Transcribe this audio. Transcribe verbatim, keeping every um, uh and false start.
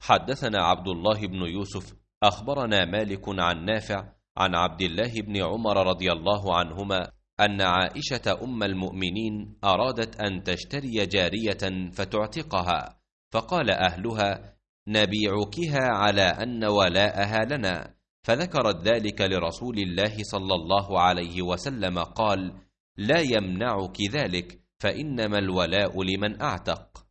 حدثنا عبد الله بن يوسف أخبرنا مالك عن نافع عن عبد الله بن عمر رضي الله عنهما أن عائشة أم المؤمنين أرادت أن تشتري جارية فتعتقها، فقال أهلها: نبيعكها على أن ولاءها لنا، فذكرت ذلك لرسول الله صلى الله عليه وسلم، قال: لا يمنعك ذلك، فإنما الولاء لمن أعتق.